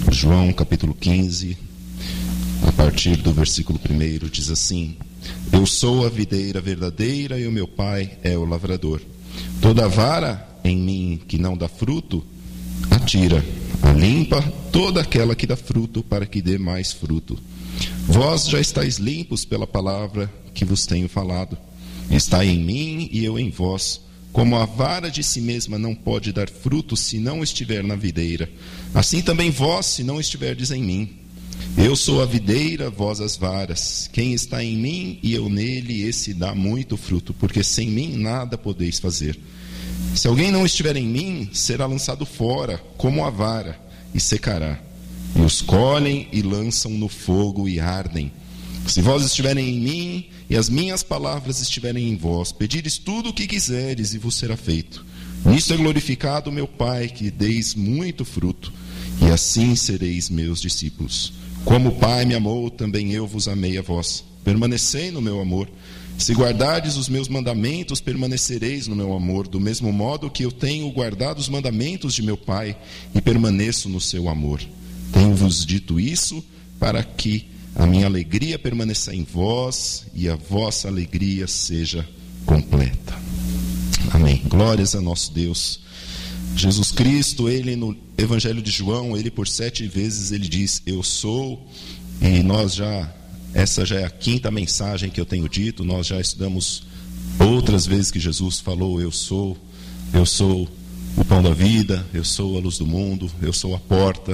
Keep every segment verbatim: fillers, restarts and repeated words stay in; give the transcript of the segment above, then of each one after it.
João capítulo quinze, a partir do versículo primeiro, diz assim: Eu sou a videira verdadeira e o meu pai é o lavrador. Toda vara em mim que não dá fruto, atira, a limpa toda aquela que dá fruto, para que dê mais fruto. Vós já estáis limpos pela palavra que vos tenho falado. Estai em mim e eu em vós. Como a vara de si mesma não pode dar fruto se não estiver na videira, assim também vós, se não estiverdes em mim. Eu sou a videira, vós as varas. Quem está em mim e eu nele, esse dá muito fruto, porque sem mim nada podeis fazer. Se alguém não estiver em mim, será lançado fora, como a vara, e secará. E os colhem e lançam no fogo e ardem. Se vós estiverem em mim e as minhas palavras estiverem em vós, pedires tudo o que quiseres e vos será feito. Nisto é glorificado o meu Pai, que deis muito fruto, e assim sereis meus discípulos. Como o Pai me amou, também eu vos amei a vós. Permanecei no meu amor. Se guardardes os meus mandamentos, permanecereis no meu amor, do mesmo modo que eu tenho guardado os mandamentos de meu Pai e permaneço no seu amor. Tenho-vos dito isso para que a minha alegria permaneça em vós e a vossa alegria seja completa. Amém. Glórias a nosso Deus. Jesus Cristo, ele no Evangelho de João, ele por sete vezes ele diz, eu sou, e nós já, essa já é a quinta mensagem que eu tenho dito, nós já estudamos outras vezes que Jesus falou, eu sou, eu sou o pão da vida, eu sou a luz do mundo, eu sou a porta.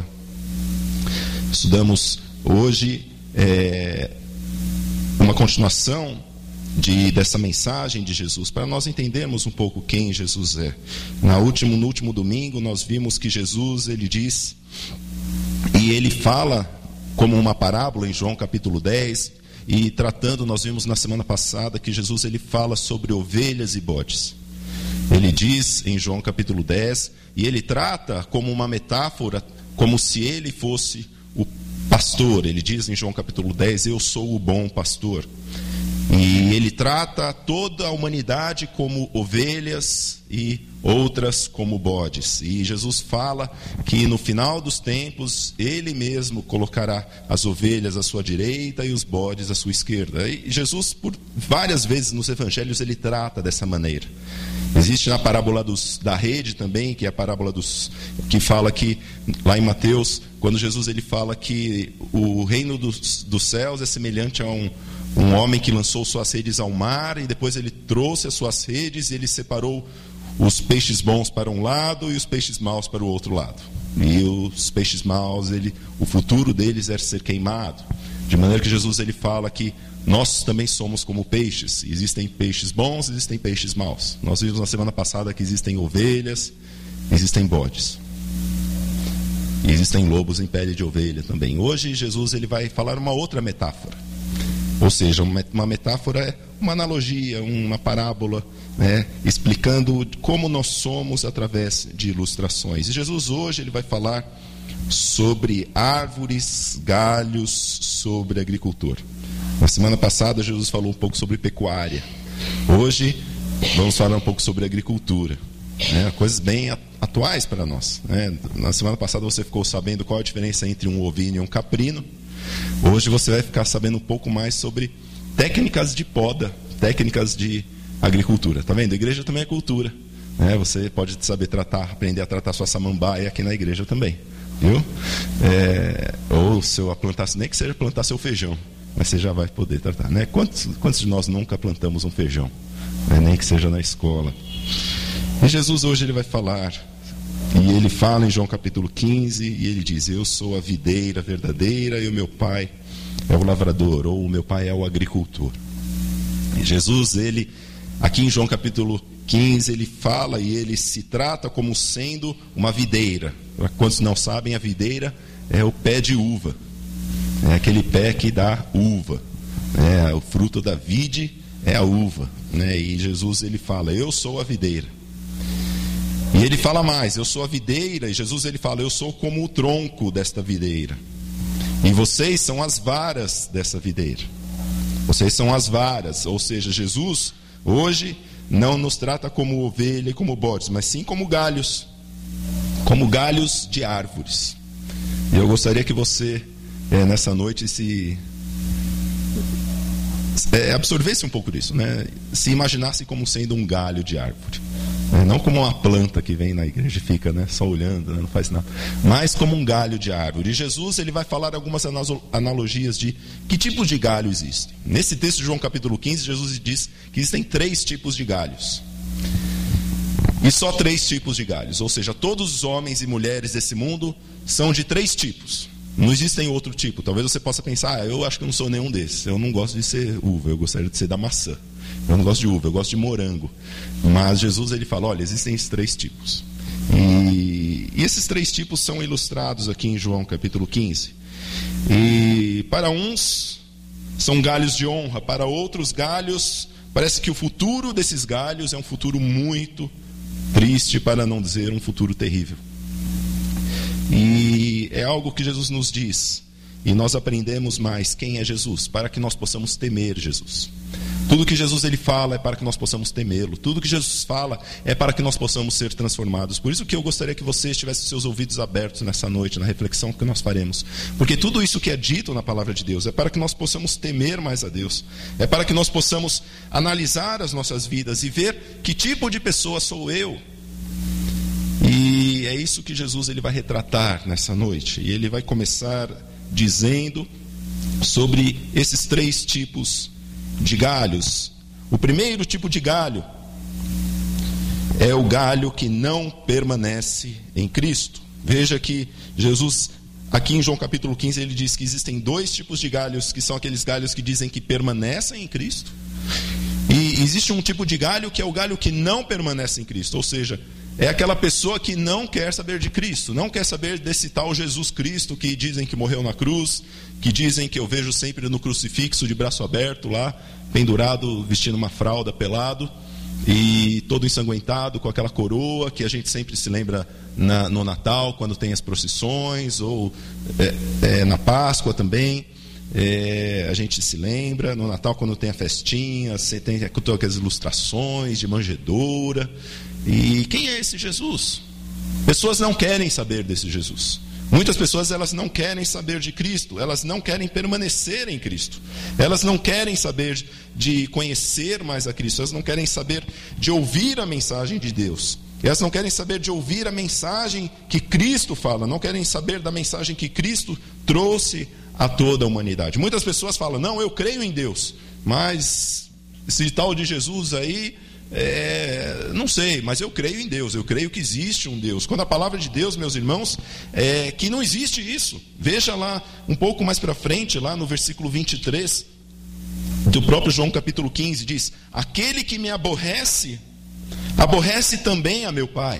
Estudamos hoje é, uma continuação de, dessa mensagem de Jesus, para nós entendermos um pouco quem Jesus é. Na último, no último domingo nós vimos que Jesus, ele diz, e ele fala como uma parábola em João capítulo dez, e tratando, nós vimos na semana passada que Jesus ele fala sobre ovelhas e bodes. Ele diz em João capítulo dez, e ele trata como uma metáfora, como se ele fosse o pastor. Ele diz em João capítulo dez, eu sou o bom pastor. E ele trata toda a humanidade como ovelhas e outras como bodes. E Jesus fala que no final dos tempos, ele mesmo colocará as ovelhas à sua direita e os bodes à sua esquerda. E Jesus, por várias vezes nos evangelhos, ele trata dessa maneira. Existe na parábola dos, da rede também, que é a parábola dos, que fala que, lá em Mateus, quando Jesus ele fala que o reino dos, dos céus é semelhante a um, um homem que lançou suas redes ao mar, e depois ele trouxe as suas redes e ele separou os peixes bons para um lado e os peixes maus para o outro lado. E os peixes maus, ele, o futuro deles é ser queimado. De maneira que Jesus ele fala que nós também somos como peixes. Existem peixes bons, existem peixes maus. Nós vimos na semana passada que existem ovelhas, existem bodes. E existem lobos em pele de ovelha também. Hoje Jesus ele vai falar uma outra metáfora. Ou seja, uma metáfora é uma analogia, uma parábola, né, explicando como nós somos através de ilustrações. E Jesus hoje ele vai falar sobre árvores, galhos, sobre agricultor. Na semana passada Jesus falou um pouco sobre pecuária. Hoje vamos falar um pouco sobre agricultura, né? Coisas bem atuais para nós, né? Na semana passada você ficou sabendo qual a diferença entre um ovino e um caprino. Hoje você vai ficar sabendo um pouco mais sobre técnicas de poda, técnicas de agricultura. Tá vendo? A igreja também é cultura, né? Você pode saber tratar, aprender a tratar sua samambaia aqui na igreja também, viu? É, ou se eu plantasse, nem que seja plantar seu feijão, mas você já vai poder tratar, né? Quantos, quantos de nós nunca plantamos um feijão, né? Nem que seja na escola. E Jesus hoje ele vai falar, e ele fala em João capítulo quinze, e ele diz, eu sou a videira verdadeira e o meu pai é o lavrador, ou o meu pai é o agricultor. E Jesus, ele, aqui em João capítulo quinze, ele fala e ele se trata como sendo uma videira. Para quantos não sabem, a videira é o pé de uva. É aquele pé que dá uva, né? O fruto da vide é a uva, né? E Jesus ele fala, eu sou a videira. E ele fala mais, eu sou a videira, e Jesus ele fala, eu sou como o tronco desta videira. E vocês são as varas dessa videira. Vocês são as varas, ou seja, Jesus hoje não nos trata como ovelha e como bodes, mas sim como galhos, como galhos de árvores. E eu gostaria que você, é, nessa noite, se é, absorvesse um pouco disso, né? Se imaginasse como sendo um galho de árvore, né? Não como uma planta que vem na igreja e fica, né, só olhando, né, não faz nada, mas como um galho de árvore. E Jesus, ele vai falar algumas analogias de que tipos de galho existem. Nesse texto de João capítulo quinze, Jesus diz que existem três tipos de galhos. E só três tipos de galhos, ou seja, todos os homens e mulheres desse mundo são de três tipos. Não existem outro tipo. Talvez você possa pensar, ah, eu acho que eu não sou nenhum desses. Eu não gosto de ser uva, eu gostaria de ser da maçã. Eu não gosto de uva, eu gosto de morango. Mas Jesus, ele fala, olha, existem esses três tipos. E, e esses três tipos são ilustrados aqui em João capítulo quinze. E para uns são galhos de honra, para outros galhos, parece que o futuro desses galhos é um futuro muito triste, para não dizer um futuro terrível. E é algo que Jesus nos diz, e nós aprendemos mais quem é Jesus, para que nós possamos temer Jesus. Tudo que Jesus ele fala é para que nós possamos temê-lo. Tudo que Jesus fala é para que nós possamos ser transformados. Por isso que eu gostaria que você tivesse seus ouvidos abertos nessa noite, na reflexão que nós faremos. Porque tudo isso que é dito na palavra de Deus é para que nós possamos temer mais a Deus. É para que nós possamos analisar as nossas vidas e ver que tipo de pessoa sou eu. E é isso que Jesus ele vai retratar nessa noite. E ele vai começar dizendo sobre esses três tipos de galhos. O primeiro tipo de galho é o galho que não permanece em Cristo. Veja que Jesus, aqui em João capítulo quinze, ele diz que existem dois tipos de galhos, que são aqueles galhos que dizem que permanecem em Cristo. E existe um tipo de galho que é o galho que não permanece em Cristo, ou seja, é aquela pessoa que não quer saber de Cristo, não quer saber desse tal Jesus Cristo que dizem que morreu na cruz, que dizem que eu vejo sempre no crucifixo de braço aberto lá, pendurado, vestindo uma fralda, pelado, e todo ensanguentado, com aquela coroa que a gente sempre se lembra na, no Natal, quando tem as procissões, ou é, é, na Páscoa também. É, a gente se lembra no Natal quando tem a festinha, você tem aquelas ilustrações de manjedoura. E quem é esse Jesus? Pessoas não querem saber desse Jesus. Muitas pessoas elas não querem saber de Cristo, elas não querem permanecer em Cristo, elas não querem saber de conhecer mais a Cristo, elas não querem saber de ouvir a mensagem de Deus, elas não querem saber de ouvir a mensagem que Cristo fala, não querem saber da mensagem que Cristo trouxe a toda a humanidade. Muitas pessoas falam, não, eu creio em Deus, mas esse tal de Jesus aí, É, não sei, mas eu creio em Deus, eu creio que existe um Deus. Quando a palavra de Deus, meus irmãos, é que não existe isso. Veja lá, um pouco mais para frente, lá no versículo vinte e três do próprio João capítulo quinze, diz, aquele que me aborrece, aborrece também a meu Pai.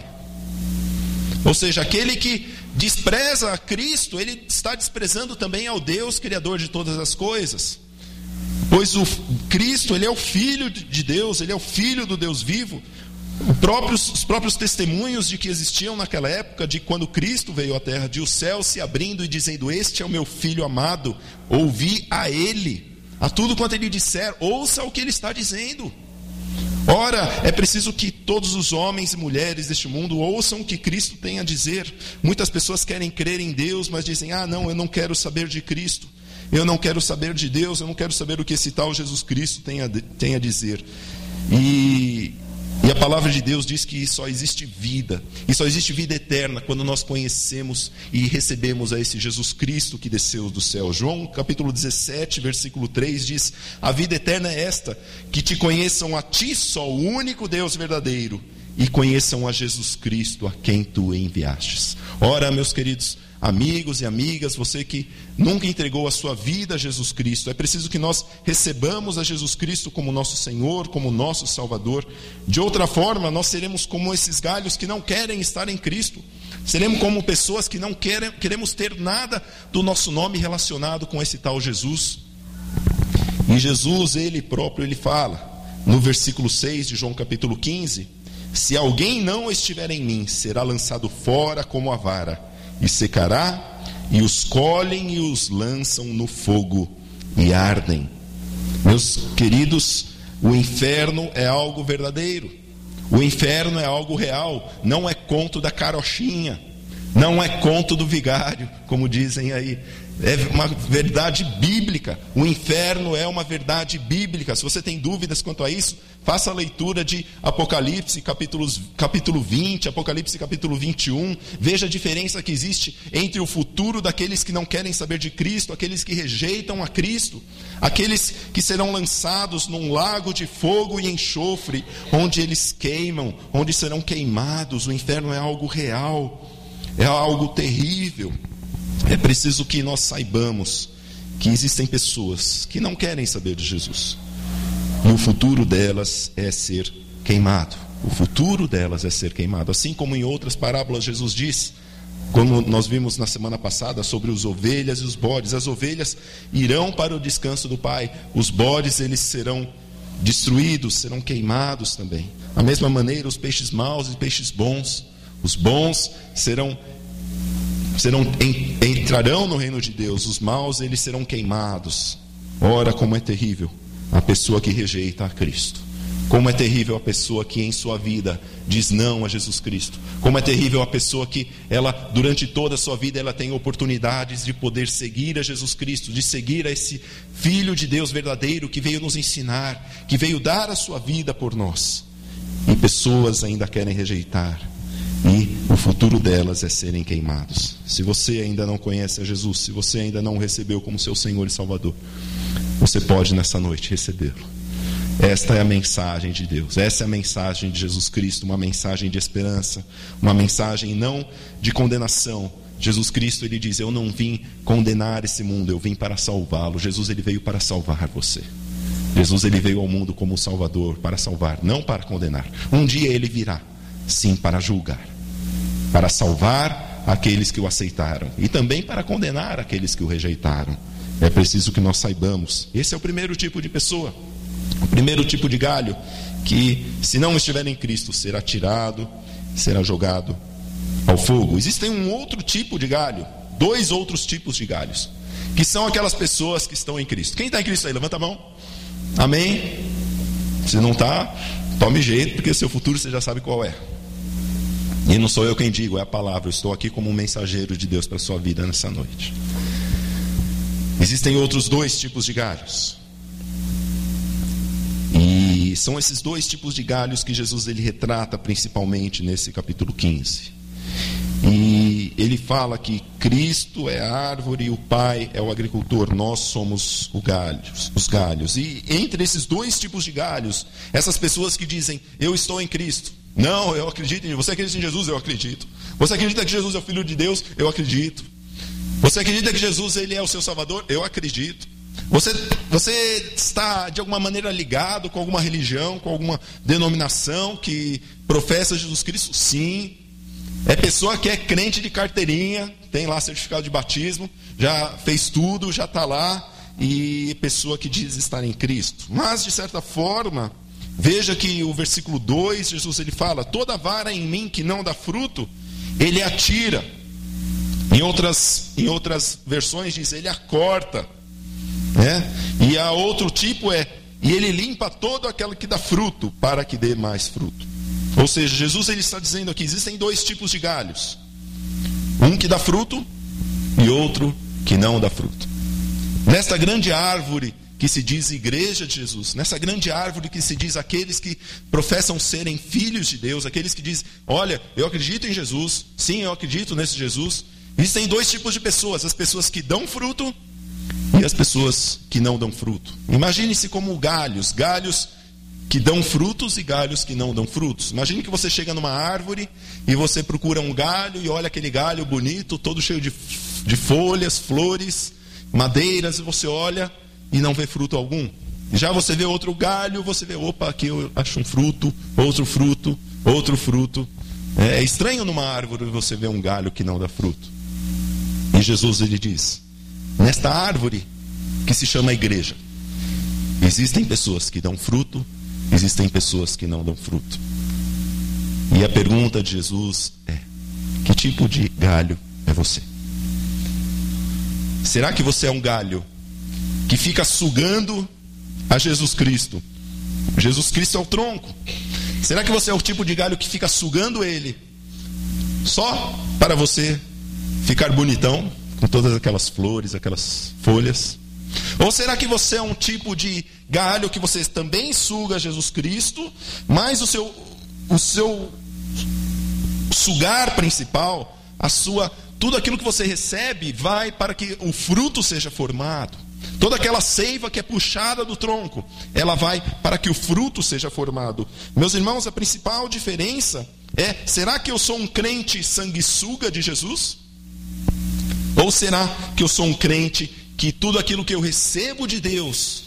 Ou seja, aquele que despreza a Cristo, ele está desprezando também ao Deus Criador de todas as coisas. Pois o Cristo, ele é o Filho de Deus, ele é o Filho do Deus vivo. Os próprios, os próprios testemunhos de que existiam naquela época, de quando Cristo veio à terra, de o céu se abrindo e dizendo, este é o meu Filho amado, ouvi a ele, a tudo quanto ele disser, ouça o que ele está dizendo. Ora, é preciso que todos os homens e mulheres deste mundo ouçam o que Cristo tem a dizer. Muitas pessoas querem crer em Deus, mas dizem, ah não, eu não quero saber de Cristo. Eu não quero saber de Deus, eu não quero saber o que esse tal Jesus Cristo tem a, tem a dizer. E, e a palavra de Deus diz que só existe vida, e só existe vida eterna quando nós conhecemos e recebemos a esse Jesus Cristo que desceu do céu. João capítulo dezessete, versículo três diz, a vida eterna é esta, que te conheçam a ti só, o único Deus verdadeiro, e conheçam a Jesus Cristo, a quem tu enviastes. Ora, meus queridos amigos e amigas, você que nunca entregou a sua vida a Jesus Cristo, é preciso que nós recebamos a Jesus Cristo como nosso Senhor, como nosso Salvador. De outra forma, nós seremos como esses galhos que não querem estar em Cristo. Seremos como pessoas que não querem, queremos ter nada do nosso nome relacionado com esse tal Jesus. E Jesus, ele próprio, ele fala, no versículo seis de João capítulo quinze, se alguém não estiver em mim, será lançado fora como a vara, e secará, e os colhem e os lançam no fogo e ardem. Meus queridos, o inferno é algo verdadeiro, o inferno é algo real, não é conto da carochinha, Não é conto do vigário, como dizem aí. É uma verdade bíblica. O inferno é uma verdade bíblica. Se você tem dúvidas quanto a isso, faça a leitura de Apocalipse capítulos, capítulo vinte, Apocalipse capítulo vinte e um. Veja a diferença que existe entre o futuro daqueles que não querem saber de Cristo, aqueles que rejeitam a Cristo, aqueles que serão lançados num lago de fogo e enxofre, onde eles queimam, onde serão queimados. O inferno é algo real, é algo terrível. É preciso que nós saibamos que existem pessoas que não querem saber de Jesus. E o futuro delas é ser queimado. O futuro delas é ser queimado. Assim como em outras parábolas Jesus diz, como nós vimos na semana passada sobre as ovelhas e os bodes. As ovelhas irão para o descanso do Pai. Os bodes, eles serão destruídos, serão queimados também. Da mesma maneira, os peixes maus e peixes bons. Os bons serão Serão, entrarão no reino de Deus. Os maus, eles serão queimados. Ora, como é terrível a pessoa que rejeita a Cristo. Como é terrível a pessoa que em sua vida diz não a Jesus Cristo. Como é terrível a pessoa que ela, durante toda a sua vida, ela tem oportunidades de poder seguir a Jesus Cristo, de seguir a esse Filho de Deus verdadeiro que veio nos ensinar, que veio dar a sua vida por nós. E pessoas ainda querem rejeitar. E o futuro delas é serem queimados. Se você ainda não conhece a Jesus, se você ainda não o recebeu como seu Senhor e Salvador, você pode nessa noite recebê-lo. Esta é a mensagem de Deus, essa é a mensagem de Jesus Cristo, uma mensagem de esperança, uma mensagem não de condenação. Jesus Cristo, ele diz, eu não vim condenar esse mundo, eu vim para salvá-lo. Jesus, ele veio para salvar você. Jesus, ele veio ao mundo como Salvador, para salvar, não para condenar. Um dia ele virá, sim, para julgar, para salvar aqueles que o aceitaram e também para condenar aqueles que o rejeitaram. É preciso que nós saibamos. Esse é o primeiro tipo de pessoa, o primeiro tipo de galho, que se não estiver em Cristo será tirado, será jogado ao fogo. Existem um outro tipo de galho, dois outros tipos de galhos, que são aquelas pessoas que estão em Cristo. Quem está em Cristo aí? Levanta a mão. Amém? Se não está, tome jeito, porque seu futuro você já sabe qual é. E não sou eu quem digo, é a palavra. Eu estou aqui como um mensageiro de Deus para a sua vida nessa noite. Existem outros dois tipos de galhos. E são esses dois tipos de galhos que Jesus ele retrata principalmente nesse capítulo quinze. E ele fala que Cristo é a árvore e o Pai é o agricultor. Nós somos o galhos, os galhos. E entre esses dois tipos de galhos, essas pessoas que dizem, eu estou em Cristo. Não, eu acredito em você. Acredita em Jesus? Eu acredito. Você acredita que Jesus é o Filho de Deus? Eu acredito. Você acredita que Jesus ele é o seu Salvador? Eu acredito. Você, você está de alguma maneira ligado com alguma religião, com alguma denominação que professa Jesus Cristo? Sim. É pessoa que é crente de carteirinha, tem lá certificado de batismo, já fez tudo, já está lá, e pessoa que diz estar em Cristo. Mas, de certa forma, veja que o versículo dois, Jesus ele fala, toda vara em mim que não dá fruto, ele atira. Em outras, em outras versões diz, ele a corta. Né? E a outro tipo é, e ele limpa todo aquele que dá fruto, para que dê mais fruto. Ou seja, Jesus ele está dizendo aqui, existem dois tipos de galhos. Um que dá fruto e outro que não dá fruto. Nesta grande árvore que se diz Igreja de Jesus, nessa grande árvore que se diz aqueles que professam serem filhos de Deus, aqueles que dizem, olha, eu acredito em Jesus, sim, eu acredito nesse Jesus. Existem dois tipos de pessoas, as pessoas que dão fruto e as pessoas que não dão fruto. Imagine-se como galhos, galhos que dão frutos e galhos que não dão frutos. Imagine que você chega numa árvore e você procura um galho e olha aquele galho bonito, todo cheio de, de folhas, flores, madeiras, e você olha e não vê fruto algum. E já você vê outro galho, você vê, opa, aqui eu acho um fruto, outro fruto, outro fruto. É estranho numa árvore você ver um galho que não dá fruto. E Jesus ele diz, nesta árvore que se chama igreja, existem pessoas que dão fruto, existem pessoas que não dão fruto. E a pergunta de Jesus é, que tipo de galho é você? Será que você é um galho que fica sugando a Jesus Cristo? Jesus Cristo é o tronco. Será que você é o tipo de galho que fica sugando ele só para você ficar bonitão, com todas aquelas flores, aquelas folhas? Ou será que você é um tipo de galho que você também suga Jesus Cristo, mas o seu, o seu sugar principal, a sua, tudo aquilo que você recebe vai para que o fruto seja formado? Toda aquela seiva que é puxada do tronco, ela vai para que o fruto seja formado. Meus irmãos, a principal diferença é: será que eu sou um crente sanguessuga de Jesus? Ou será que eu sou um crente que tudo aquilo que eu recebo de Deus,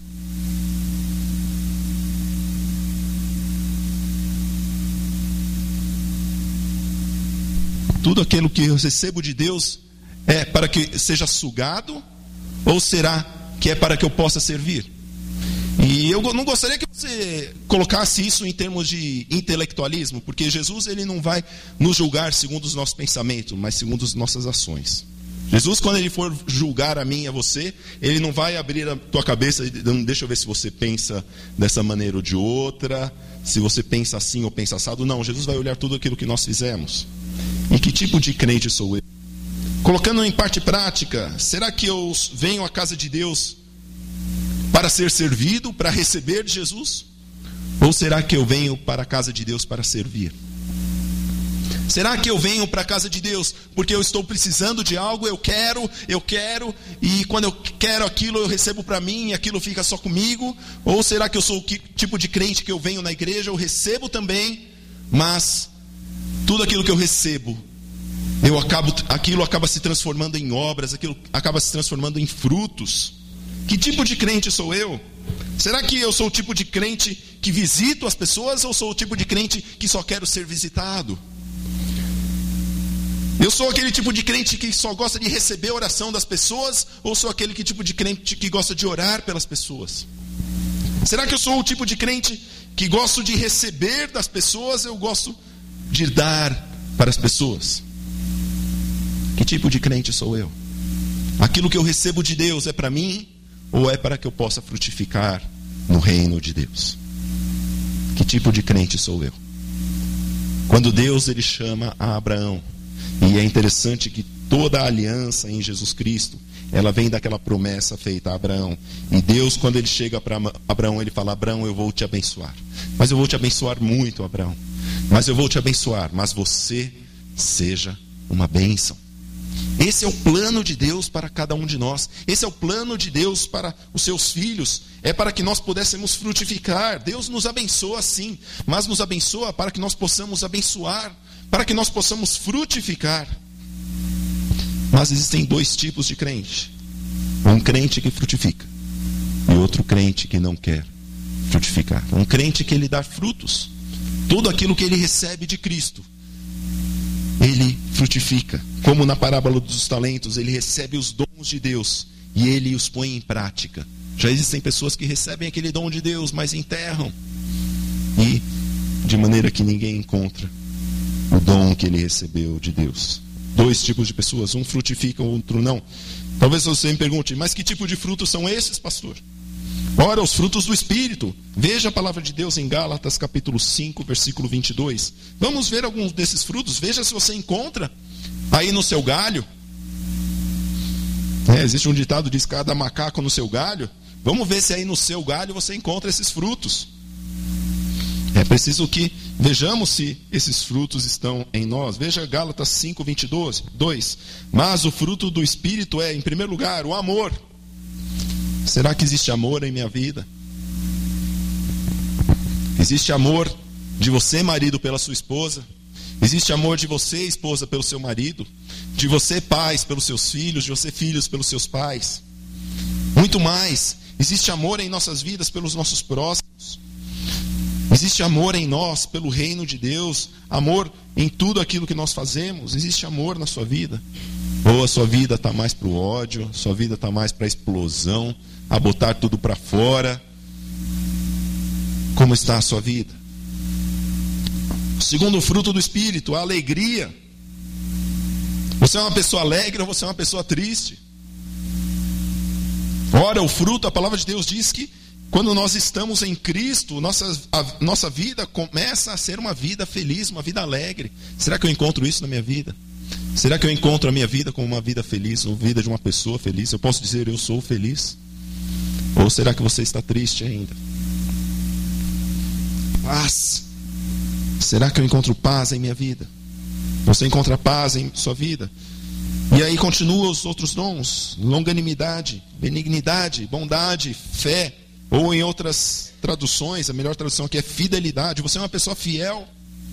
tudo aquilo que eu recebo de Deus é para que seja sugado? Ou será que é para que eu possa servir? E eu não gostaria que você colocasse isso em termos de intelectualismo, porque Jesus, ele não vai nos julgar segundo os nossos pensamentos, mas segundo as nossas ações. Jesus, quando ele for julgar a mim e a você, ele não vai abrir a tua cabeça e deixa eu ver se você pensa dessa maneira ou de outra, se você pensa assim ou pensa assado. Não, Jesus vai olhar tudo aquilo que nós fizemos. E que tipo de crente sou eu? Colocando em parte prática, será que eu venho à casa de Deus para ser servido, para receber de Jesus? Ou será que eu venho para a casa de Deus para servir? Será que eu venho para a casa de Deus porque eu estou precisando de algo, eu quero, eu quero, e quando eu quero aquilo eu recebo para mim e aquilo fica só comigo? Ou será que eu sou o tipo de crente que eu venho na igreja, eu recebo também, mas tudo aquilo que eu recebo, eu acabo, aquilo acaba se transformando em obras, aquilo acaba se transformando em frutos? Que tipo de crente sou eu? Será que eu sou o tipo de crente que visito as pessoas, ou sou o tipo de crente que só quero ser visitado? Eu sou aquele tipo de crente que só gosta de receber a oração das pessoas, ou sou aquele que, tipo de crente que gosta de orar pelas pessoas? Será que eu sou o tipo de crente que gosto de receber das pessoas, ou eu gosto de dar para as pessoas? Que tipo de crente sou eu? Aquilo que eu recebo de Deus é para mim, ou é para que eu possa frutificar no reino de Deus? Que tipo de crente sou eu? Quando Deus, ele chama a Abraão, e é interessante que toda a aliança em Jesus Cristo, ela vem daquela promessa feita a Abraão. E Deus, quando ele chega para Abraão, ele fala: Abraão, eu vou te abençoar. Mas eu vou te abençoar muito, Abraão. Mas eu vou te abençoar, mas você seja uma bênção. Esse é o plano de Deus para cada um de nós. Esse é o plano de Deus para os seus filhos. É para que nós pudéssemos frutificar. Deus nos abençoa sim, mas nos abençoa para que nós possamos abençoar, para que nós possamos frutificar. Mas existem dois tipos de crente: um crente que frutifica e outro crente que não quer frutificar. Um crente que ele dá frutos. Tudo aquilo que ele recebe de Cristo, ele frutifica. Como na parábola dos talentos, ele recebe os dons de Deus e ele os põe em prática. Já existem pessoas que recebem aquele dom de Deus, mas enterram, e de maneira que ninguém encontra o dom que ele recebeu de Deus. Dois tipos de pessoas: um frutifica, o outro não. Talvez você me pergunte: mas que tipo de frutos são esses, pastor? Ora, os frutos do Espírito. Veja a palavra de Deus em Gálatas capítulo cinco, versículo vinte e dois. Vamos ver alguns desses frutos. Veja se você encontra aí no seu galho. É, existe um ditado que diz: cada macaco no seu galho. Vamos ver se aí no seu galho você encontra esses frutos. É preciso que vejamos se esses frutos estão em nós. Veja Gálatas cinco, vinte e dois. Mas o fruto do Espírito é, em primeiro lugar, o amor. Será que existe amor em minha vida? Existe amor de você, marido, pela sua esposa? Existe amor de você, esposa, pelo seu marido? De você, pais, pelos seus filhos? De você, filhos, pelos seus pais? Muito mais. Existe amor em nossas vidas pelos nossos próximos? Existe amor em nós pelo reino de Deus? Amor em tudo aquilo que nós fazemos? Existe amor na sua vida? Ou a sua vida está mais para o ódio? Sua vida está mais para a explosão, a botar tudo para fora? Como está a sua vida? O segundo fruto do Espírito, a alegria. Você é uma pessoa alegre ou você é uma pessoa triste? Ora, o fruto, a palavra de Deus diz que Quando nós estamos em Cristo, nossa, a nossa vida começa a ser uma vida feliz, uma vida alegre. Será que eu encontro isso na minha vida? Será que eu encontro a minha vida como uma vida feliz, uma vida de uma pessoa feliz? Eu posso dizer, eu sou feliz? Ou será que você está triste ainda? Paz. Será que eu encontro paz em minha vida? Você encontra paz em sua vida? E aí continua os outros dons: longanimidade, benignidade, bondade, fé. Ou em outras traduções, a melhor tradução aqui é fidelidade. Você é uma pessoa fiel.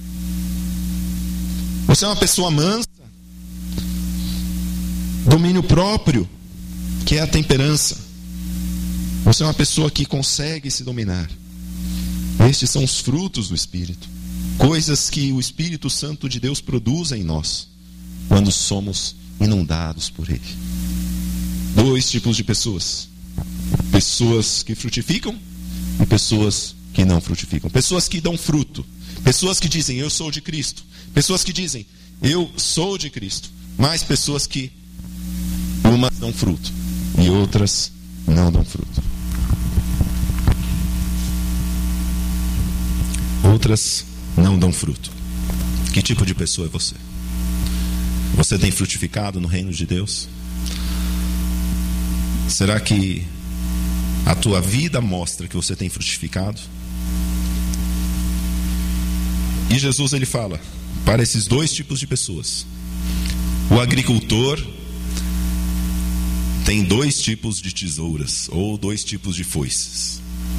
Você é uma pessoa mansa. Domínio próprio, que é a temperança. Você é uma pessoa que consegue se dominar. Estes são os frutos do Espírito. Coisas que o Espírito Santo de Deus produz em nós, quando somos inundados por Ele. Dois tipos de pessoas: pessoas que frutificam e pessoas que não frutificam. Pessoas que dão fruto. Pessoas que dizem, eu sou de Cristo. Pessoas que dizem, eu sou de Cristo. Mas pessoas que umas dão fruto e outras não dão fruto. Outras não dão fruto. Que tipo de pessoa é você? Você tem frutificado no reino de Deus? Será que a tua vida mostra que você tem frutificado? E Jesus, ele fala para esses dois tipos de pessoas. O agricultor tem dois tipos de tesouras, ou dois tipos de foices.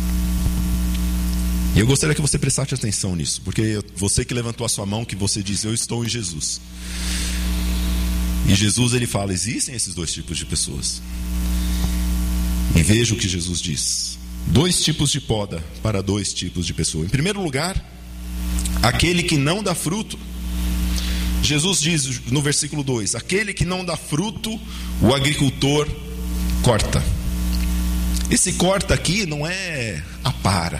E eu gostaria que você prestasse atenção nisso, porque você que levantou a sua mão, que você diz, eu estou em Jesus. E Jesus, ele fala, existem esses dois tipos de pessoas. E veja o que Jesus diz: dois tipos de poda para dois tipos de pessoa. Em primeiro lugar, aquele que não dá fruto. Jesus diz no versículo dois: aquele que não dá fruto, o agricultor corta. Esse corta aqui não é apara,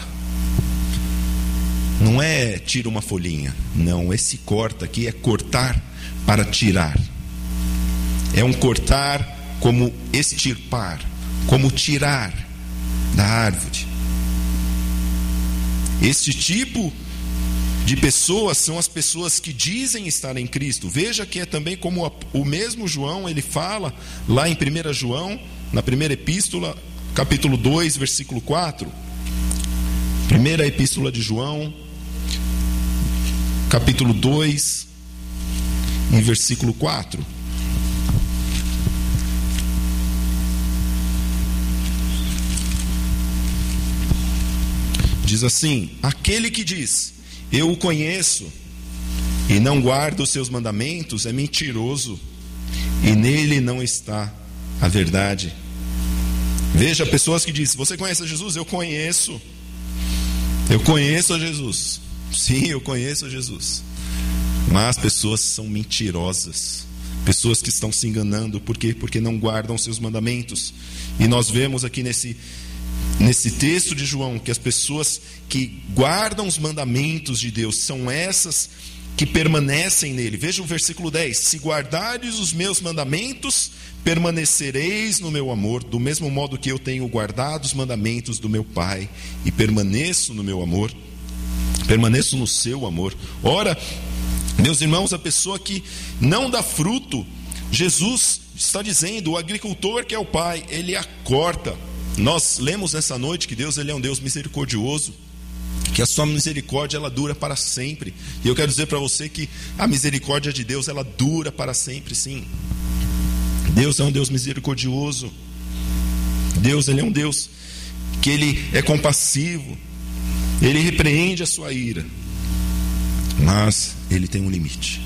não é tira uma folhinha. Não, esse corta aqui é cortar para tirar. É um cortar como extirpar, como tirar da árvore. Este tipo de pessoas são as pessoas que dizem estar em Cristo. Veja que é também como o mesmo João, ele fala lá em primeiro João, na primeira epístola, capítulo dois, versículo quatro. Primeira epístola de João, capítulo dois, em versículo quatro. Diz assim: aquele que diz, eu o conheço, e não guarda os seus mandamentos, é mentiroso, e nele não está a verdade. Veja, pessoas que dizem, você conhece a Jesus? Eu conheço. Eu conheço a Jesus. Sim, eu conheço a Jesus. Mas pessoas são mentirosas. Pessoas que estão se enganando. Por quê? Porque não guardam os seus mandamentos. E nós vemos aqui nesse Nesse texto de João, que as pessoas que guardam os mandamentos de Deus são essas que permanecem nele. Veja o versículo dez: se guardares os meus mandamentos, permanecereis no meu amor, do mesmo modo que eu tenho guardado os mandamentos do meu Pai, e permaneço no meu amor, permaneço no seu amor. Ora, meus irmãos, a pessoa que não dá fruto, Jesus está dizendo, o agricultor que é o Pai, ele a corta. Nós lemos nessa noite que Deus, ele é um Deus misericordioso, que a sua misericórdia, ela dura para sempre. E eu quero dizer para você que a misericórdia de Deus, ela dura para sempre, sim. Deus é um Deus misericordioso. Deus, ele é um Deus que ele é compassivo. Ele repreende a sua ira, mas ele tem um limite.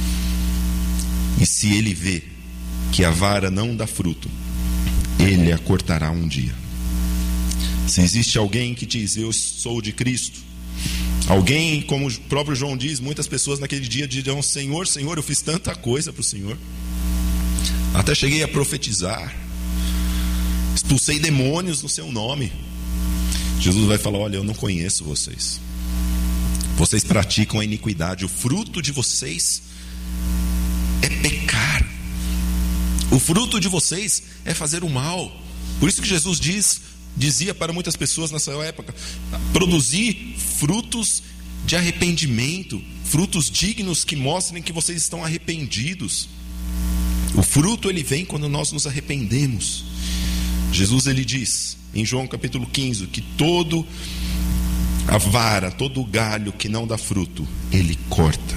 E se ele vê que a vara não dá fruto, ele a cortará um dia. Se existe alguém que diz, eu sou de Cristo, alguém, como o próprio João diz, muitas pessoas naquele dia dirão, Senhor, Senhor, eu fiz tanta coisa para o Senhor, até cheguei a profetizar, expulsei demônios no seu nome. Jesus vai falar, olha, eu não conheço vocês. Vocês praticam a iniquidade, o fruto de vocês é pecar. O fruto de vocês é fazer o mal. Por isso que Jesus diz dizia para muitas pessoas nessa época: produzir frutos de arrependimento, frutos dignos que mostrem que vocês estão arrependidos. O fruto ele vem quando nós nos arrependemos. Jesus ele diz em João capítulo quinze que todo a vara, todo o galho que não dá fruto, ele corta.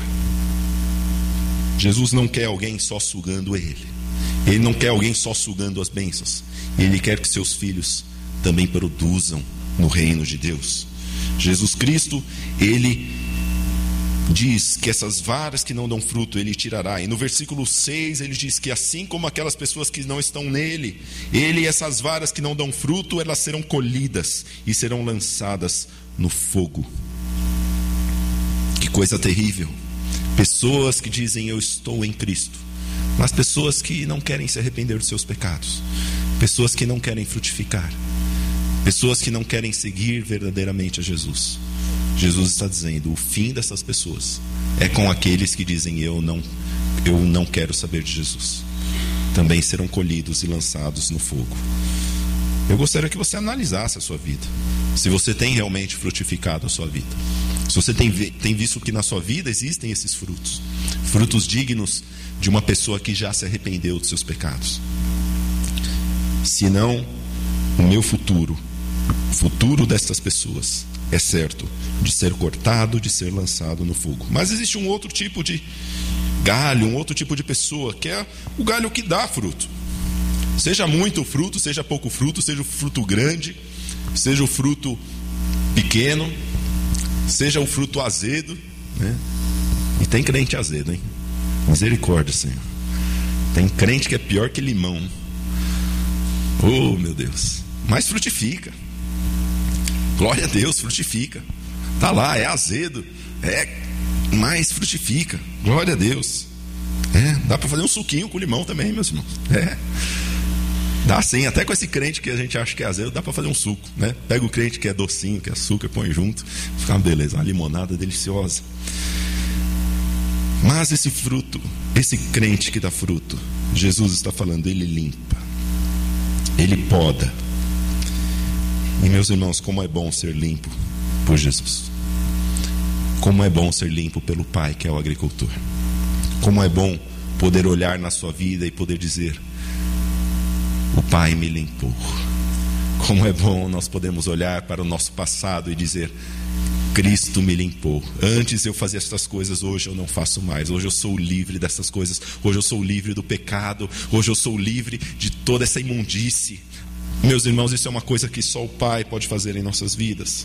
Jesus não quer alguém só sugando ele. Ele não quer alguém só sugando as bênçãos. Ele quer que seus filhos também produzam no reino de Deus. Jesus Cristo, ele diz que essas varas que não dão fruto, ele tirará. E no versículo seis, ele diz que assim como aquelas pessoas que não estão nele, ele e essas varas que não dão fruto, elas serão colhidas e serão lançadas no fogo. Que coisa terrível. Pessoas que dizem: eu estou em Cristo, mas pessoas que não querem se arrepender dos seus pecados, pessoas que não querem frutificar, pessoas que não querem seguir verdadeiramente a Jesus. Jesus está dizendo: o fim dessas pessoas é com aqueles que dizem: eu não, eu não quero saber de Jesus. Também serão colhidos e lançados no fogo. Eu gostaria que você analisasse a sua vida, se você tem realmente frutificado a sua vida, se você tem, tem visto que na sua vida existem esses frutos, frutos dignos de uma pessoa que já se arrependeu dos seus pecados. Se não, o meu futuro, o futuro destas pessoas é certo de ser cortado, de ser lançado no fogo. Mas existe um outro tipo de galho, um outro tipo de pessoa, que é o galho que dá fruto. Seja muito fruto, seja pouco fruto, seja o fruto grande, seja o fruto pequeno, seja o fruto azedo, né? E tem crente azedo, hein? Misericórdia, Senhor. Tem crente que é pior que limão. Oh, meu Deus. Mas frutifica. Glória a Deus, frutifica. Tá lá, é azedo, é, mas frutifica. Glória a Deus. É, dá para fazer um suquinho com limão também, meus irmãos. É. Dá sim, até com esse crente que a gente acha que é azedo, dá para fazer um suco, né? Pega o crente que é docinho, que é açúcar, põe junto, fica uma beleza, uma limonada deliciosa. Mas esse fruto, esse crente que dá fruto, Jesus está falando, ele limpa, ele poda. E meus irmãos, como é bom ser limpo por Jesus. Como é bom ser limpo pelo Pai, que é o agricultor. Como é bom poder olhar na sua vida e poder dizer: o Pai me limpou. Como é bom nós podemos olhar para o nosso passado e dizer: Cristo me limpou. Antes eu fazia essas coisas, hoje eu não faço mais. Hoje eu sou livre dessas coisas. Hoje eu sou livre do pecado. Hoje eu sou livre de toda essa imundície. Meus irmãos, isso é uma coisa que só o Pai pode fazer em nossas vidas.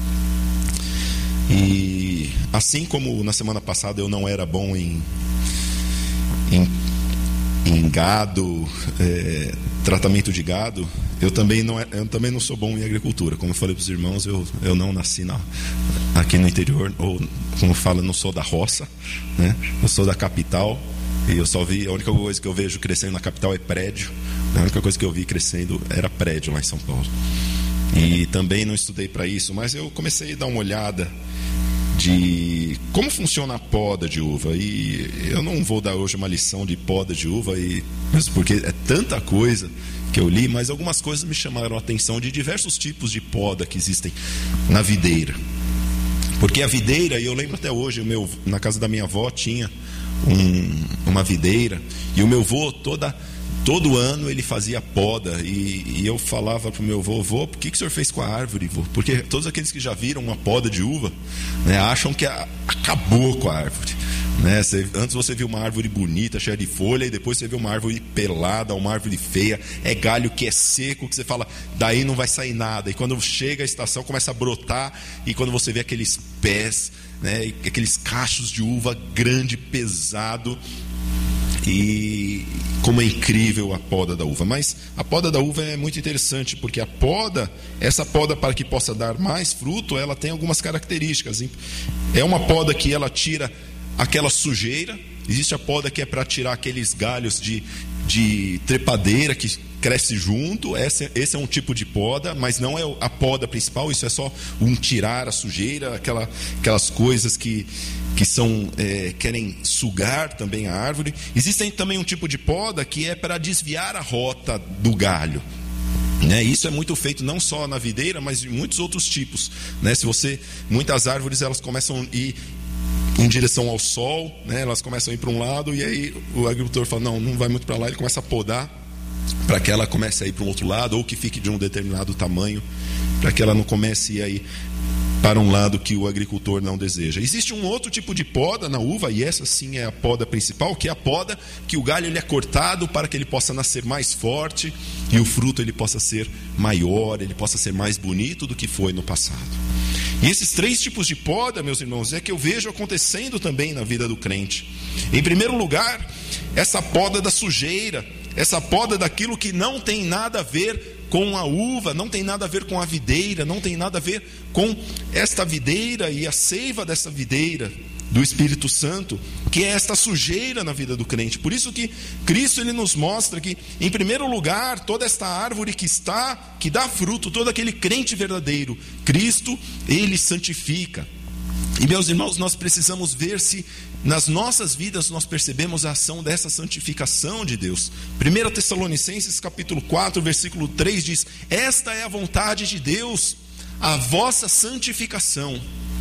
E assim como na semana passada eu não era bom em, em, em gado, é, tratamento de gado, eu também, não, eu também não sou bom em agricultura. Como eu falei para os irmãos, eu, eu não nasci na, aqui no interior, ou como fala, não sou da roça, né? Eu sou da capital. E eu só vi, a única coisa que eu vejo crescendo na capital é prédio. A única coisa que eu vi crescendo era prédio lá em São Paulo. E também não estudei para isso, mas eu comecei a dar uma olhada de como funciona a poda de uva. E eu não vou dar hoje uma lição de poda de uva, e, porque é tanta coisa que eu li, mas algumas coisas me chamaram a atenção de diversos tipos de poda que existem na videira. Porque a videira, e eu lembro até hoje, o meu, na casa da minha avó tinha um, uma videira, e o meu avô toda, todo ano ele fazia poda, e, e eu falava para o meu avô: vô, por que, que o senhor fez com a árvore, vô? Porque todos aqueles que já viram uma poda de uva, né, acham que a, acabou com a árvore, né? Você, antes você viu uma árvore bonita, cheia de folha, e depois você viu uma árvore pelada, uma árvore feia, é galho que é seco, que você fala, daí não vai sair nada. E quando chega a estação, começa a brotar, e quando você vê aqueles pés, né, aqueles cachos de uva grande, pesado. E como é incrível a poda da uva. Mas a poda da uva é muito interessante, porque a poda, essa poda, para que possa dar mais fruto, ela tem algumas características. É uma poda que ela tira aquela sujeira. Existe a poda que é para tirar aqueles galhos de, de trepadeira que cresce junto. Esse, esse é um tipo de poda, mas não é a poda principal. Isso é só um tirar a sujeira, aquela, aquelas coisas que, que são, é, querem sugar também a árvore. Existe também um tipo de poda que é para desviar a rota do galho. Né? Isso é muito feito não só na videira, mas em muitos outros tipos. Né? Se você, muitas árvores elas começam a ir em direção ao sol, né? Elas começam a ir para um lado, e aí o agricultor fala, não, não vai muito para lá, ele começa a podar para que ela comece a ir para um outro lado, ou que fique de um determinado tamanho, para que ela não comece a ir para um lado que o agricultor não deseja. Existe um outro tipo de poda na uva, e essa sim é a poda principal, que é a poda que o galho ele é cortado para que ele possa nascer mais forte e o fruto ele possa ser maior, ele possa ser mais bonito do que foi no passado. E esses três tipos de poda, meus irmãos, é que eu vejo acontecendo também na vida do crente. Em primeiro lugar, essa poda da sujeira, essa poda daquilo que não tem nada a ver com a uva, não tem nada a ver com a videira, não tem nada a ver com esta videira e a seiva dessa videira do Espírito Santo, que é esta sujeira na vida do crente. Por isso que Cristo ele nos mostra que, em primeiro lugar, toda esta árvore que está, que dá fruto, todo aquele crente verdadeiro, Cristo, ele santifica. E meus irmãos, nós precisamos ver se nas nossas vidas nós percebemos a ação dessa santificação de Deus. primeira Tessalonicenses capítulo quatro, versículo três diz: esta é a vontade de Deus, a vossa santificação.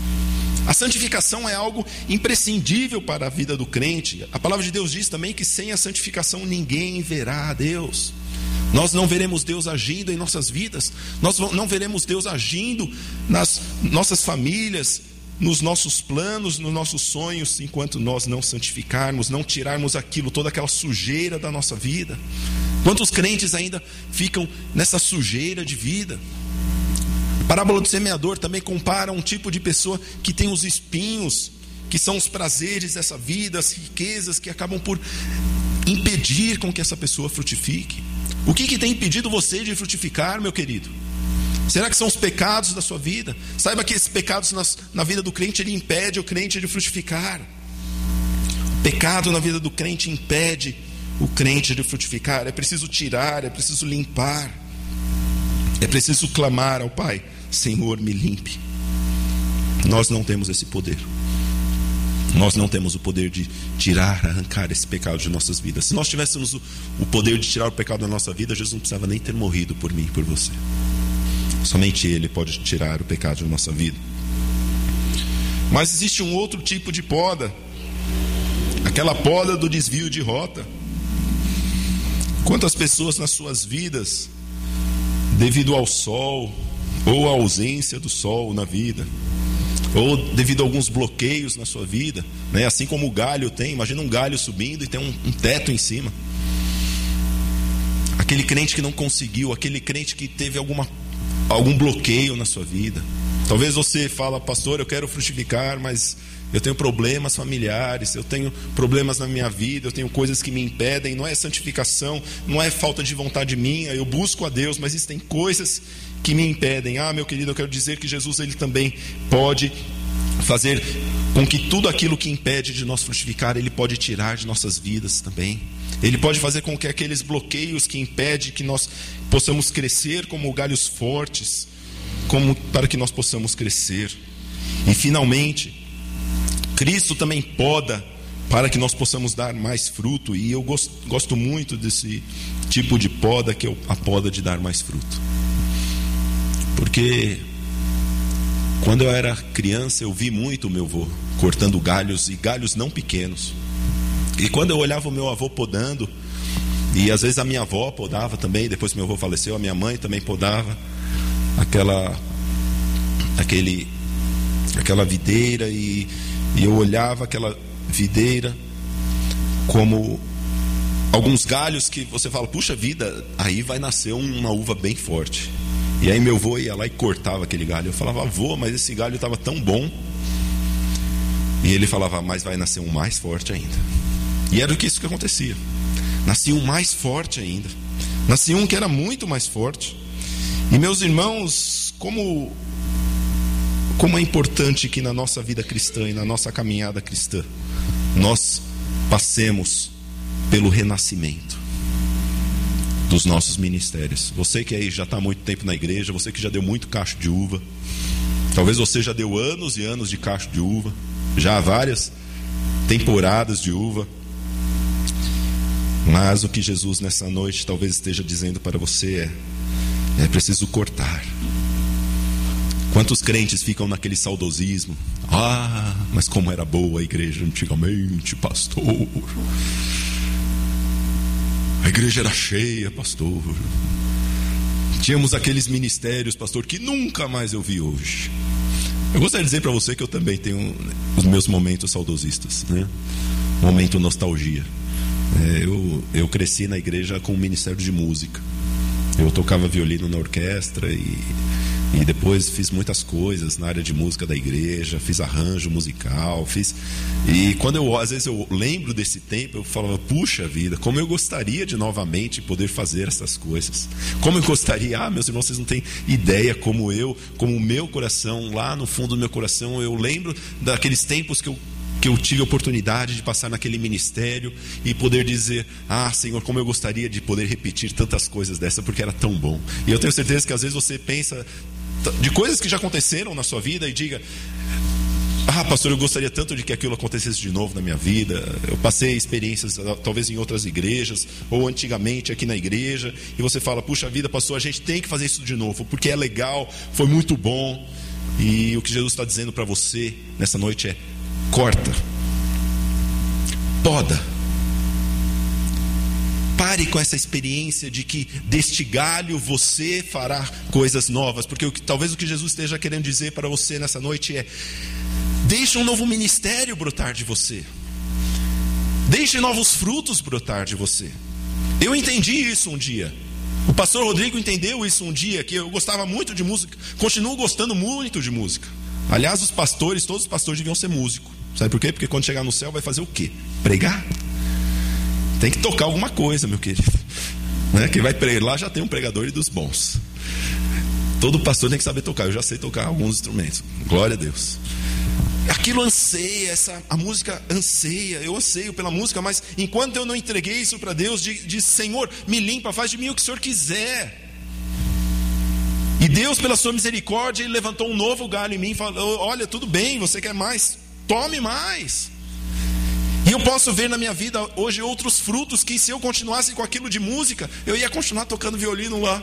A santificação é algo imprescindível para a vida do crente. A palavra de Deus diz também que sem a santificação ninguém verá a Deus. Nós não veremos Deus agindo em nossas vidas, nós não veremos Deus agindo nas nossas famílias, nos nossos planos, nos nossos sonhos, enquanto nós não santificarmos, não tirarmos aquilo, toda aquela sujeira da nossa vida. Quantos crentes ainda ficam nessa sujeira de vida? A parábola do semeador também compara um tipo de pessoa que tem os espinhos, que são os prazeres dessa vida, as riquezas que acabam por impedir com que essa pessoa frutifique. O que, que tem impedido você de frutificar, meu querido? Será que são os pecados da sua vida? Saiba que esses pecados nas, na vida do crente, ele impede o crente de frutificar. O pecado na vida do crente impede o crente de frutificar. É preciso tirar, é preciso limpar. É preciso clamar ao Pai: Senhor, me limpe. Nós não temos esse poder. Nós não temos o poder de tirar, arrancar esse pecado de nossas vidas. Se nós tivéssemos o, o poder de tirar o pecado da nossa vida, Jesus não precisava nem ter morrido por mim e por você. Somente Ele pode tirar o pecado da nossa vida. Mas existe um outro tipo de poda, aquela poda do desvio de rota. Quantas pessoas nas suas vidas, devido ao sol, ou à ausência do sol na vida, ou devido a alguns bloqueios na sua vida, né? Assim como o galho tem, imagina um galho subindo e tem um, um teto em cima. Aquele crente que não conseguiu, aquele crente que teve alguma, algum bloqueio na sua vida. Talvez você fala: pastor, eu quero frutificar, mas eu tenho problemas familiares, eu tenho problemas na minha vida, eu tenho coisas que me impedem. Não é santificação, não é falta de vontade minha, eu busco a Deus, mas existem coisas que me impedem. Ah, meu querido, eu quero dizer que Jesus ele também pode fazer com que tudo aquilo que impede de nós frutificar, Ele pode tirar de nossas vidas também. Ele pode fazer com que aqueles bloqueios que impedem que nós possamos crescer como galhos fortes, como para que nós possamos crescer. E finalmente, Cristo também poda para que nós possamos dar mais fruto. E eu gosto, gosto muito desse tipo de poda, que é a poda de dar mais fruto. Porque quando eu era criança, eu vi muito o meu avô cortando galhos, e galhos não pequenos. E quando eu olhava o meu avô podando, e às vezes a minha avó podava também, depois que meu avô faleceu, a minha mãe também podava aquela aquele aquela videira, e, e eu olhava aquela videira como alguns galhos que você fala: puxa vida, aí vai nascer uma uva bem forte. E aí meu avô ia lá e cortava aquele galho. Eu falava: avô, mas esse galho estava tão bom. E ele falava: mas vai nascer um mais forte ainda. E era isso que acontecia. Nascia um mais forte ainda. Nascia um que era muito mais forte. E meus irmãos, como, como é importante que na nossa vida cristã e na nossa caminhada cristã, nós passemos pelo renascimento dos nossos ministérios. Você que aí já está há muito tempo na igreja, você que já deu muito cacho de uva, talvez você já deu anos e anos de cacho de uva, já há várias temporadas de uva, mas o que Jesus nessa noite talvez esteja dizendo para você é: É preciso cortar. Quantos crentes ficam naquele saudosismo? Ah, mas como era boa a igreja antigamente, pastor. A igreja era cheia, pastor. Tínhamos aqueles ministérios, pastor, que nunca mais eu vi hoje. Eu gostaria de dizer para você que eu também tenho os meus momentos saudosistas, né? Momento nostalgia. É, eu, eu cresci na igreja com o ministério de música. Eu tocava violino na orquestra e, e depois fiz muitas coisas na área de música da igreja, fiz arranjo musical, fiz... E quando eu, às vezes eu lembro desse tempo, eu falava, puxa vida, como eu gostaria de novamente poder fazer essas coisas. Como eu gostaria, ah, meus irmãos, vocês não têm ideia como eu, como o meu coração, lá no fundo do meu coração, eu lembro daqueles tempos que eu que eu tive a oportunidade de passar naquele ministério e poder dizer, ah, Senhor, como eu gostaria de poder repetir tantas coisas dessa, porque era tão bom. E eu tenho certeza que às vezes você pensa de coisas que já aconteceram na sua vida e diga, ah, pastor, eu gostaria tanto de que aquilo acontecesse de novo na minha vida. Eu passei experiências talvez em outras igrejas ou antigamente aqui na igreja, e você fala, puxa vida, pastor, a gente tem que fazer isso de novo, porque é legal, foi muito bom. E o que Jesus está dizendo para você nessa noite é, corta, poda. Pare com essa experiência de que deste galho você fará coisas novas, porque o que, talvez o que Jesus esteja querendo dizer para você nessa noite é, deixe um novo ministério brotar de você, deixe novos frutos brotar de você. Eu entendi isso um dia. O pastor Rodrigo entendeu isso um dia, que eu gostava muito de música, continuo gostando muito de música. Aliás, os pastores, todos os pastores deviam ser músicos. Sabe por quê? Porque quando chegar no céu vai fazer o quê? Pregar? Tem que tocar alguma coisa, meu querido, né? Quem vai pregar lá já tem um pregador e dos bons. Todo pastor tem que saber tocar. Eu já sei tocar alguns instrumentos. Glória a Deus. Aquilo anseia, essa, a música anseia. Eu anseio pela música, mas enquanto eu não entreguei isso para Deus, diz, Senhor, me limpa, faz de mim o que o Senhor quiser. E Deus, pela sua misericórdia, Ele levantou um novo galho em mim e falou, olha, tudo bem, você quer mais? Tome mais. E eu posso ver na minha vida hoje outros frutos que, se eu continuasse com aquilo de música, eu ia continuar tocando violino lá.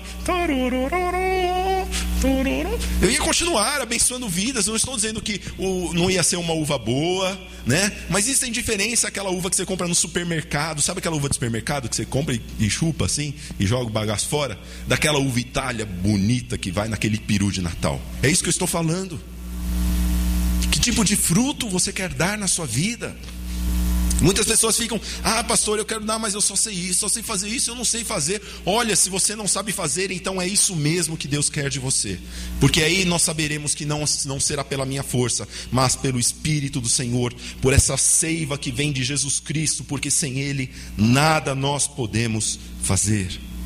Eu ia continuar abençoando vidas. Não estou dizendo que o, não ia ser uma uva boa, né? Mas isso tem diferença aquela uva que você compra no supermercado. Sabe aquela uva de supermercado que você compra e, e chupa assim e joga o bagaço fora? Daquela uva Itália bonita que vai naquele peru de Natal. É isso que eu estou falando. Que tipo de fruto você quer dar na sua vida? Muitas pessoas ficam, ah, pastor, eu quero dar, mas eu só sei isso, só sei fazer isso, eu não sei fazer. Olha, se você não sabe fazer, então é isso mesmo que Deus quer de você. Porque aí nós saberemos que não, não será pela minha força, mas pelo Espírito do Senhor, por essa seiva que vem de Jesus Cristo, porque sem Ele nada nós podemos fazer.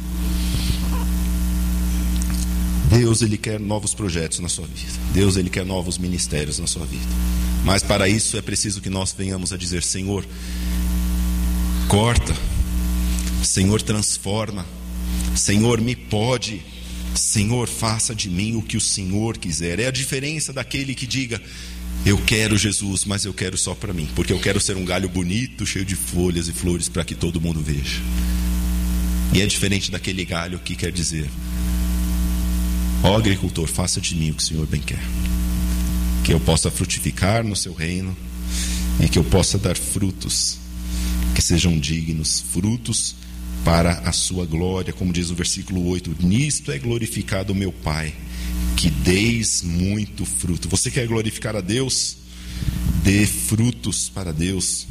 Deus, Ele quer novos projetos na sua vida. Deus, Ele quer novos ministérios na sua vida. Mas para isso é preciso que nós venhamos a dizer, Senhor, corta. Senhor, transforma. Senhor, me pode. Senhor, faça de mim o que o Senhor quiser. É a diferença daquele que diga, eu quero Jesus, mas eu quero só para mim. Porque eu quero ser um galho bonito, cheio de folhas e flores para que todo mundo veja. E é diferente daquele galho que quer dizer, ó agricultor, faça de mim o que o Senhor bem quer. Que eu possa frutificar no seu reino e que eu possa dar frutos que sejam dignos, frutos para a sua glória, como diz o versículo oito, nisto é glorificado o meu Pai, que deis muito fruto. Você quer glorificar a Deus? Dê frutos para Deus.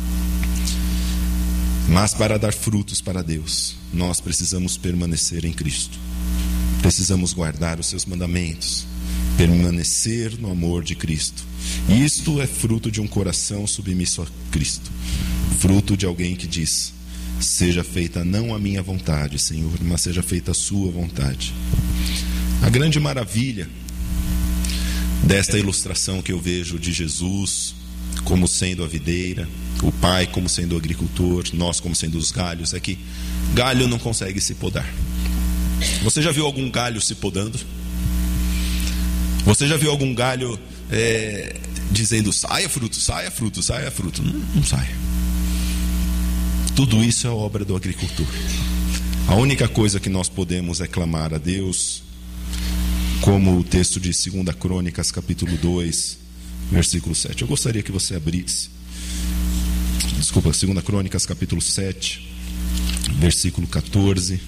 Mas para dar frutos para Deus, nós precisamos permanecer em Cristo. Precisamos guardar os seus mandamentos, permanecer no amor de Cristo. Isto é fruto de um coração submisso a Cristo. Fruto de alguém que diz, seja feita não a minha vontade, Senhor, mas seja feita a sua vontade. A grande maravilha desta ilustração que eu vejo de Jesus como sendo a videira, o Pai como sendo o agricultor, nós como sendo os galhos, é que galho não consegue se podar. Você já viu algum galho se podando? Você já viu algum galho é, dizendo, saia fruto, saia fruto, saia fruto? Não, não sai. Tudo isso é obra do agricultor. A única coisa que nós podemos é clamar a Deus, como o texto de segunda Crônicas, capítulo dois, versículo sete. Eu gostaria que você abrisse, desculpa, segunda Crônicas, capítulo sete, versículo quatorze.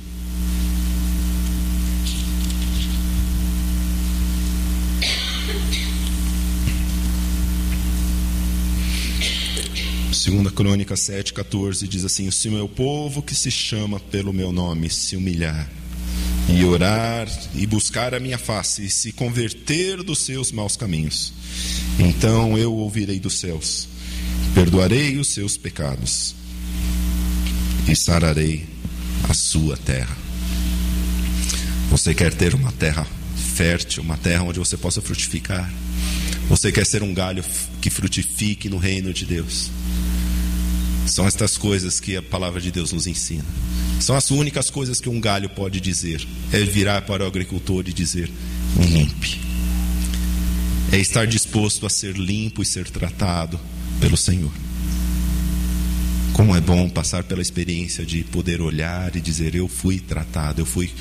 segunda Crônicas sete, quatorze diz assim: se o meu povo que se chama pelo meu nome se humilhar e orar e buscar a minha face e se converter dos seus maus caminhos, então eu ouvirei dos céus, perdoarei os seus pecados e sararei a sua terra. Você quer ter uma terra fértil, uma terra onde você possa frutificar? Você quer ser um galho que frutifique no reino de Deus? São estas coisas que a palavra de Deus nos ensina. São as únicas coisas que um galho pode dizer. É virar para o agricultor e dizer: me limpe. É estar disposto a ser limpo e ser tratado pelo Senhor. Como é bom passar pela experiência de poder olhar e dizer: eu fui tratado, eu fui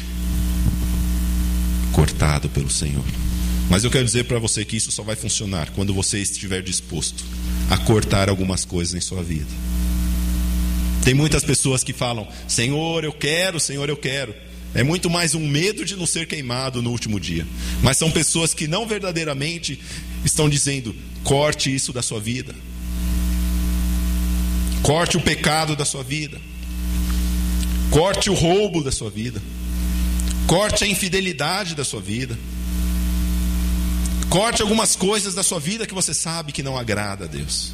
cortado pelo Senhor. Mas eu quero dizer para você que isso só vai funcionar quando você estiver disposto a cortar algumas coisas em sua vida. Tem muitas pessoas que falam: Senhor, eu quero, Senhor, eu quero. É muito mais um medo de não ser queimado no último dia. Mas são pessoas que não verdadeiramente estão dizendo: corte isso da sua vida. Corte o pecado da sua vida. Corte o roubo da sua vida. Corte a infidelidade da sua vida. Corte algumas coisas da sua vida que você sabe que não agrada a Deus.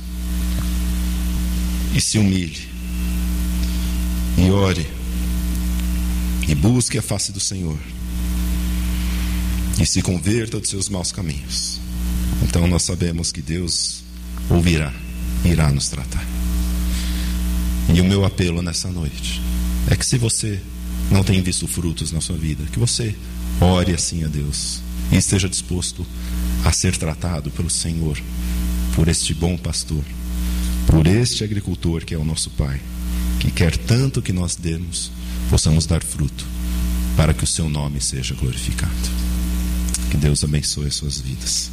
E se humilhe. E ore. E busque a face do Senhor. E se converta dos seus maus caminhos. Então nós sabemos que Deus ouvirá, irá nos tratar. E o meu apelo nessa noite é que, se você não tem visto frutos na sua vida, que você ore assim a Deus e esteja disposto a ser tratado pelo Senhor, por este bom pastor, por este agricultor que é o nosso Pai, que quer tanto que nós demos, possamos dar fruto, para que o seu nome seja glorificado. Que Deus abençoe as suas vidas.